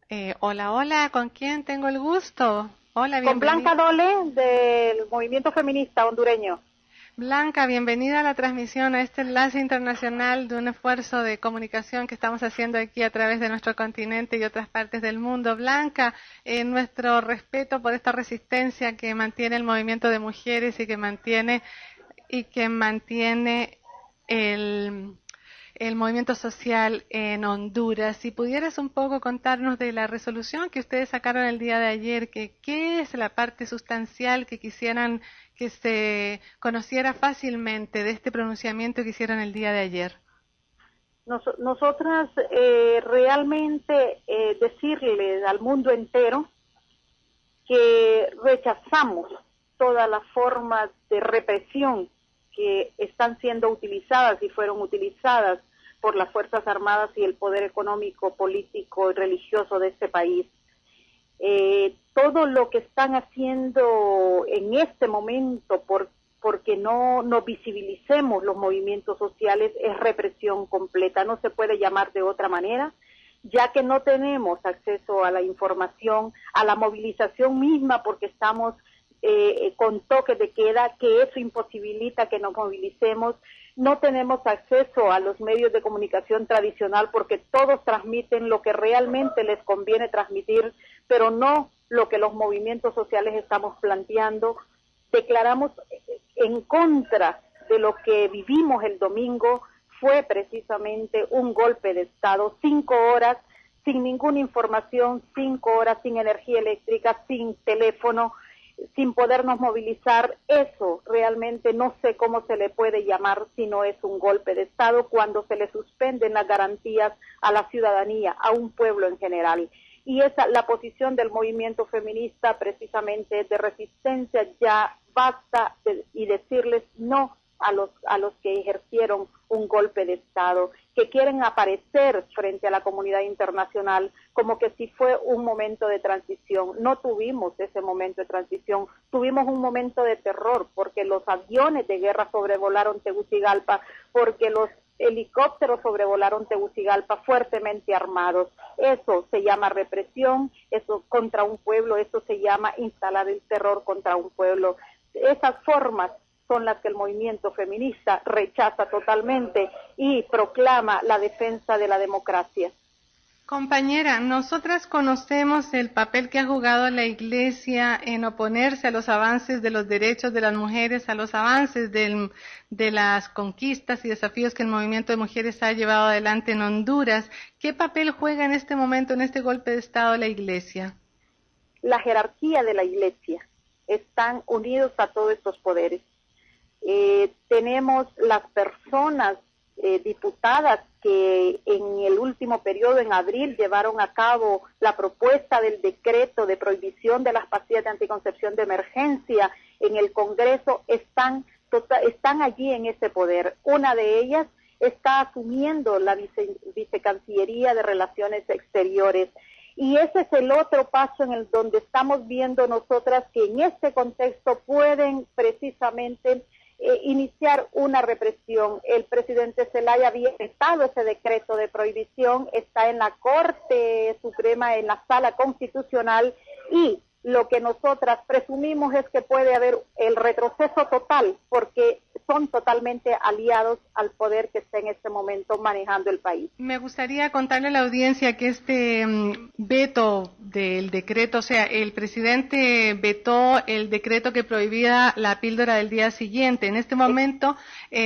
Hola, hola, ¿con quién tengo el gusto? Hola, Con bienvenida. Blanca Dole del Movimiento Feminista Hondureño. Blanca, bienvenida a la transmisión, a este enlace internacional de un esfuerzo de comunicación que estamos haciendo aquí a través de nuestro continente y otras partes del mundo. Blanca, nuestro respeto por esta resistencia que mantiene el movimiento de mujeres y que mantiene el movimiento social en Honduras. Si pudieras un poco contarnos de la resolución que ustedes sacaron el día de ayer, que qué es la parte sustancial que quisieran que se conociera fácilmente de este pronunciamiento que hicieron el día de ayer. Nosotras realmente decirle al mundo entero que rechazamos todas las formas de represión que están siendo utilizadas y fueron utilizadas por las Fuerzas Armadas y el poder económico, político y religioso de este país. Todo lo que están haciendo en este momento porque no visibilicemos los movimientos sociales es represión completa, no se puede llamar de otra manera, ya que no tenemos acceso a la información, a la movilización misma, porque estamos con toque de queda, que eso imposibilita que nos movilicemos. No tenemos acceso a los medios de comunicación tradicional porque todos transmiten lo que realmente les conviene transmitir, pero no lo que los movimientos sociales estamos planteando. Declaramos en contra de lo que vivimos el domingo. Fue precisamente un golpe de Estado, 5 horas sin ninguna información, 5 horas sin energía eléctrica, sin teléfono, sin podernos movilizar. Eso realmente no sé cómo se le puede llamar si no es un golpe de Estado, cuando se le suspenden las garantías a la ciudadanía, a un pueblo en general. Y esa, la posición del movimiento feminista, precisamente de resistencia. Ya basta y decirles no a los que ejercieron un golpe de Estado, que quieren aparecer frente a la comunidad internacional como que si fue un momento de transición. No tuvimos ese momento de transición, tuvimos un momento de terror, porque los aviones de guerra sobrevolaron Tegucigalpa, porque los helicópteros sobrevolaron Tegucigalpa fuertemente armados. Eso se llama represión, eso contra un pueblo, eso se llama instalar el terror contra un pueblo. Esas formas son las que el movimiento feminista rechaza totalmente y proclama la defensa de la democracia. Compañera, nosotras conocemos el papel que ha jugado la Iglesia en oponerse a los avances de los derechos de las mujeres, a los avances de las conquistas y desafíos que el movimiento de mujeres ha llevado adelante en Honduras. ¿Qué papel juega en este momento, en este golpe de Estado, la Iglesia? La jerarquía de la Iglesia. Están unidos a todos estos poderes. Tenemos las personas diputadas que en el último periodo, en abril, llevaron a cabo la propuesta del decreto de prohibición de las pastillas de anticoncepción de emergencia en el Congreso. Están allí en ese poder. Una de ellas está asumiendo la vicecancillería de Relaciones Exteriores. Y ese es el otro paso en el donde estamos viendo nosotras que en este contexto pueden precisamente iniciar una represión. El presidente Zelaya había vetado ese decreto de prohibición, está en la Corte Suprema, en la Sala Constitucional, y lo que nosotras presumimos es que puede haber el retroceso total, porque son totalmente aliados al poder que está en este momento manejando el país. Me gustaría contarle a la audiencia que este veto del decreto, o sea, el presidente vetó el decreto que prohibía la píldora del día siguiente. En este momento,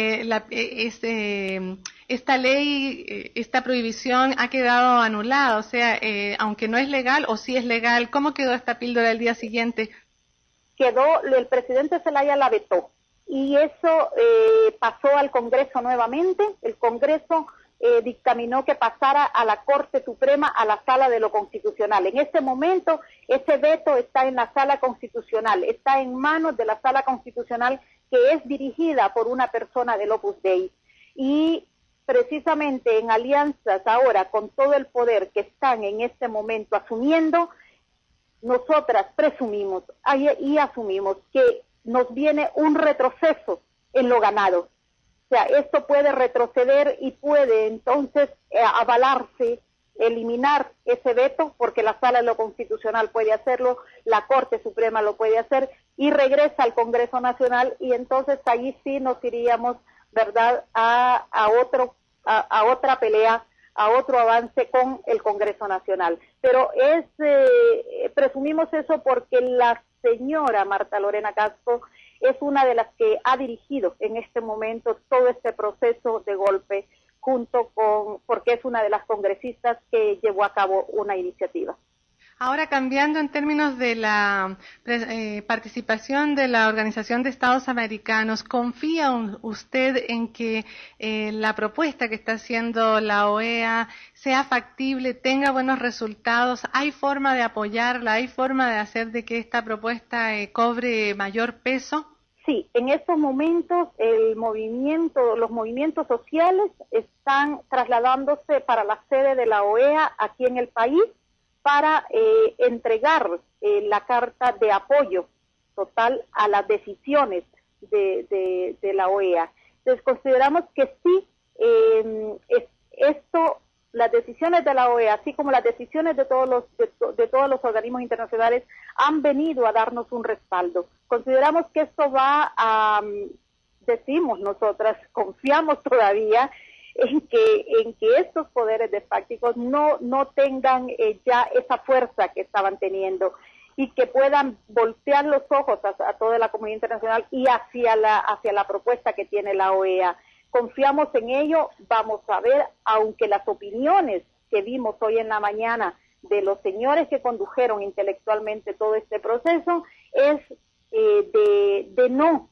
esta ley, esta prohibición ha quedado anulada, o sea, aunque no es legal o sí es legal, ¿cómo quedó esta píldora del día siguiente? El presidente Zelaya la vetó. Y eso pasó al Congreso nuevamente. El Congreso dictaminó que pasara a la Corte Suprema, a la Sala de lo Constitucional. En este momento, ese veto está en la Sala Constitucional, está en manos de la Sala Constitucional, que es dirigida por una persona del Opus Dei. Y precisamente en alianzas ahora con todo el poder que están en este momento asumiendo, nosotras presumimos y asumimos que nos viene un retroceso en lo ganado. O sea, esto puede retroceder y puede entonces avalarse eliminar ese veto, porque la Sala de lo Constitucional puede hacerlo, la Corte Suprema lo puede hacer, y regresa al Congreso Nacional, y entonces ahí sí nos iríamos, ¿verdad?, a otra pelea, a otro avance con el Congreso Nacional. Pero presumimos eso porque la señora Marta Lorena Castro es una de las que ha dirigido en este momento todo este proceso de golpe, porque es una de las congresistas que llevó a cabo una iniciativa. Ahora, cambiando en términos de la participación de la Organización de Estados Americanos, ¿confía usted en que la propuesta que está haciendo la OEA sea factible, tenga buenos resultados? ¿Hay forma de apoyarla? ¿Hay forma de hacer de que esta propuesta cobre mayor peso? Sí, en estos momentos los movimientos sociales están trasladándose para la sede de la OEA aquí en el país para entregar la carta de apoyo total a las decisiones de la OEA. Entonces consideramos que sí, las decisiones de la OEA, así como las decisiones de todos los organismos internacionales, han venido a darnos un respaldo. Consideramos que esto decimos nosotras, confiamos todavía en que estos poderes de fácticos no tengan ya esa fuerza que estaban teniendo y que puedan voltear los ojos a toda la comunidad internacional y hacia la propuesta que tiene la OEA. Confiamos en ello, vamos a ver, aunque las opiniones que vimos hoy en la mañana de los señores que condujeron intelectualmente todo este proceso es de no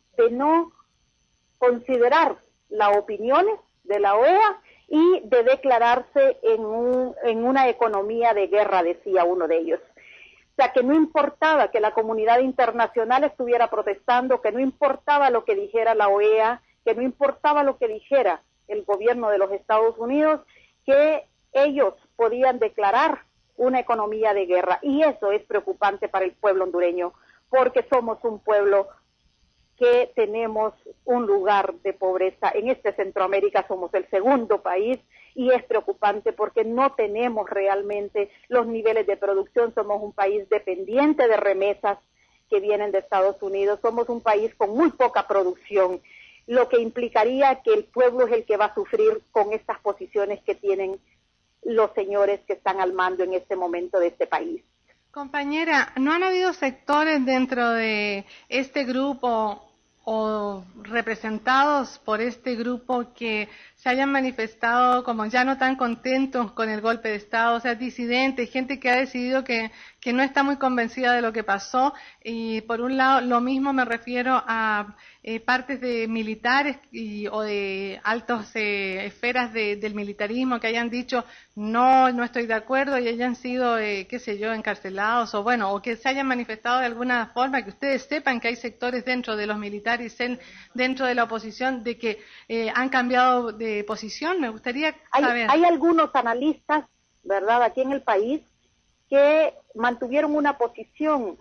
considerar las opiniones de la OEA y de declararse en una economía de guerra, decía uno de ellos. O sea, que no importaba que la comunidad internacional estuviera protestando, que no importaba lo que dijera la OEA, que no importaba lo que dijera el gobierno de los Estados Unidos, que ellos podían declarar una economía de guerra. Y eso es preocupante para el pueblo hondureño, porque somos un pueblo que tenemos un lugar de pobreza. En Centroamérica somos el segundo país y es preocupante porque no tenemos realmente los niveles de producción. Somos un país dependiente de remesas que vienen de Estados Unidos. Somos un país con muy poca producción, lo que implicaría que el pueblo es el que va a sufrir con estas posiciones que tienen los señores que están al mando en este momento de este país. Compañera, ¿no han habido sectores dentro de este grupo o representados por este grupo que se hayan manifestado como ya no tan contentos con el golpe de Estado, o sea, disidentes, gente que ha decidido que no está muy convencida de lo que pasó? Y por un lado, lo mismo me refiero a partes de militares o de altas esferas del militarismo que hayan dicho no estoy de acuerdo y hayan sido, qué sé yo, encarcelados o bueno, o que se hayan manifestado de alguna forma, que ustedes sepan que hay sectores dentro de los militares, dentro de la oposición, de que han cambiado de posición. Me gustaría saber. Hay algunos analistas, ¿verdad?, aquí en el país que mantuvieron una posición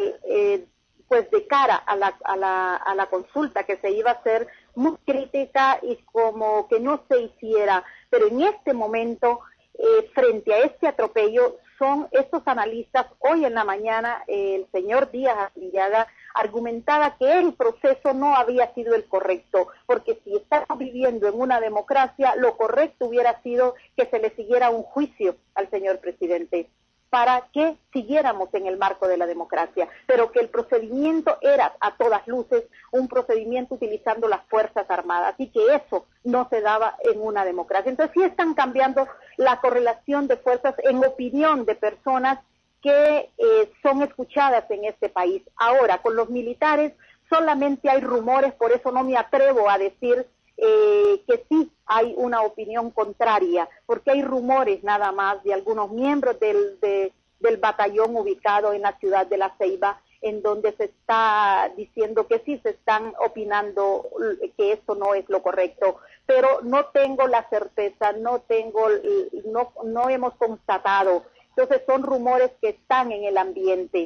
pues de cara a la consulta que se iba a hacer, muy crítica y como que no se hiciera, pero en este momento frente a este atropello son estos analistas. Hoy en la mañana el señor Díaz Arrillaga argumentaba que el proceso no había sido el correcto, porque si estamos viviendo en una democracia, lo correcto hubiera sido que se le siguiera un juicio al señor presidente para que siguiéramos en el marco de la democracia, pero que el procedimiento era a todas luces un procedimiento utilizando las Fuerzas Armadas y que eso no se daba en una democracia. Entonces sí están cambiando la correlación de fuerzas en opinión de personas que son escuchadas en este país. Ahora, con los militares solamente hay rumores, por eso no me atrevo a decir que sí hay una opinión contraria, porque hay rumores nada más de algunos miembros del batallón ubicado en la ciudad de La Ceiba, en donde se está diciendo que sí se están opinando que esto no es lo correcto, pero no tengo la certeza, no hemos constatado. Entonces son rumores que están en el ambiente,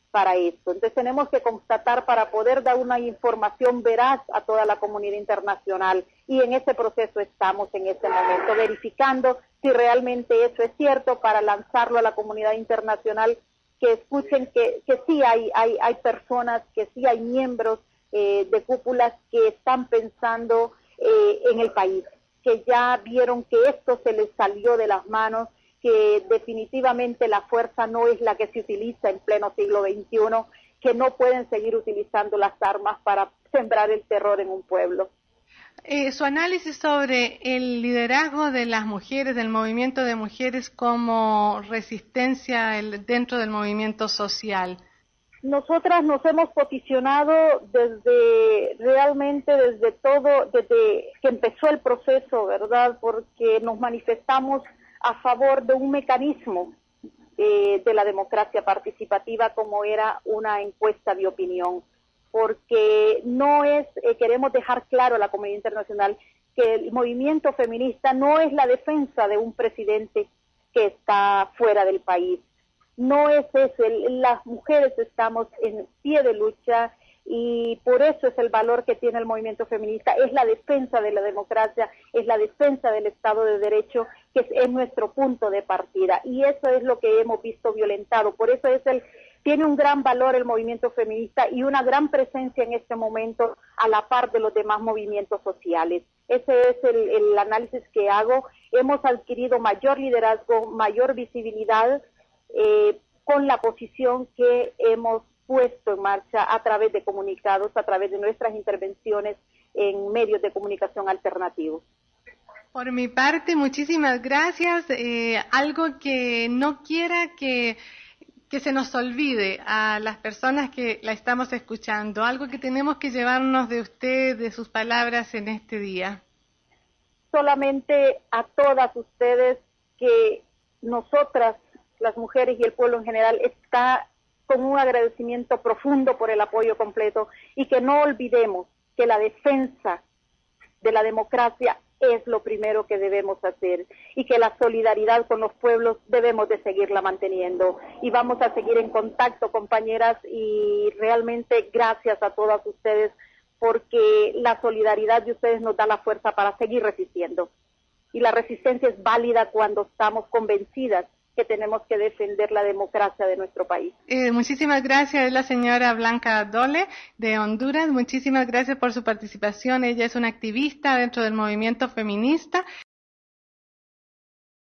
para esto. Entonces tenemos que constatar para poder dar una información veraz a toda la comunidad internacional, y en ese proceso estamos en este momento, verificando si realmente eso es cierto para lanzarlo a la comunidad internacional, que escuchen que sí hay personas, que sí hay miembros de cúpulas que están pensando en el país, que ya vieron que esto se les salió de las manos, que definitivamente la fuerza no es la que se utiliza en pleno siglo XXI, que no pueden seguir utilizando las armas para sembrar el terror en un pueblo. Su análisis sobre el liderazgo de las mujeres, del movimiento de mujeres como resistencia dentro del movimiento social. Nosotras nos hemos posicionado desde que empezó el proceso, ¿verdad? Porque nos manifestamos a favor de un mecanismo de la democracia participativa, como era una encuesta de opinión, porque no es, queremos dejar claro a la comunidad internacional que el movimiento feminista no es la defensa de un presidente que está fuera del país. No es eso, las mujeres estamos en pie de lucha, y por eso es el valor que tiene el movimiento feminista, es la defensa de la democracia, es la defensa del Estado de Derecho, que es nuestro punto de partida, y eso es lo que hemos visto violentado. Por eso tiene un gran valor el movimiento feminista y una gran presencia en este momento a la par de los demás movimientos sociales. Ese es el análisis que hago. Hemos adquirido mayor liderazgo, mayor visibilidad, con la posición que hemos puesto en marcha a través de comunicados, a través de nuestras intervenciones en medios de comunicación alternativos. Por mi parte, muchísimas gracias. Algo que no quiera que se nos olvide a las personas que la estamos escuchando, algo que tenemos que llevarnos de usted, de sus palabras en este día. Solamente a todas ustedes, que nosotras, las mujeres y el pueblo en general, está con un agradecimiento profundo por el apoyo completo, y que no olvidemos que la defensa de la democracia es lo primero que debemos hacer, y que la solidaridad con los pueblos debemos de seguirla manteniendo. Y vamos a seguir en contacto, compañeras, y realmente gracias a todas ustedes, porque la solidaridad de ustedes nos da la fuerza para seguir resistiendo. Y la resistencia es válida cuando estamos convencidas que tenemos que defender la democracia de nuestro país. Muchísimas gracias. Es la señora Blanca Dole, de Honduras. Muchísimas gracias por su participación. Ella es una activista dentro del movimiento feminista.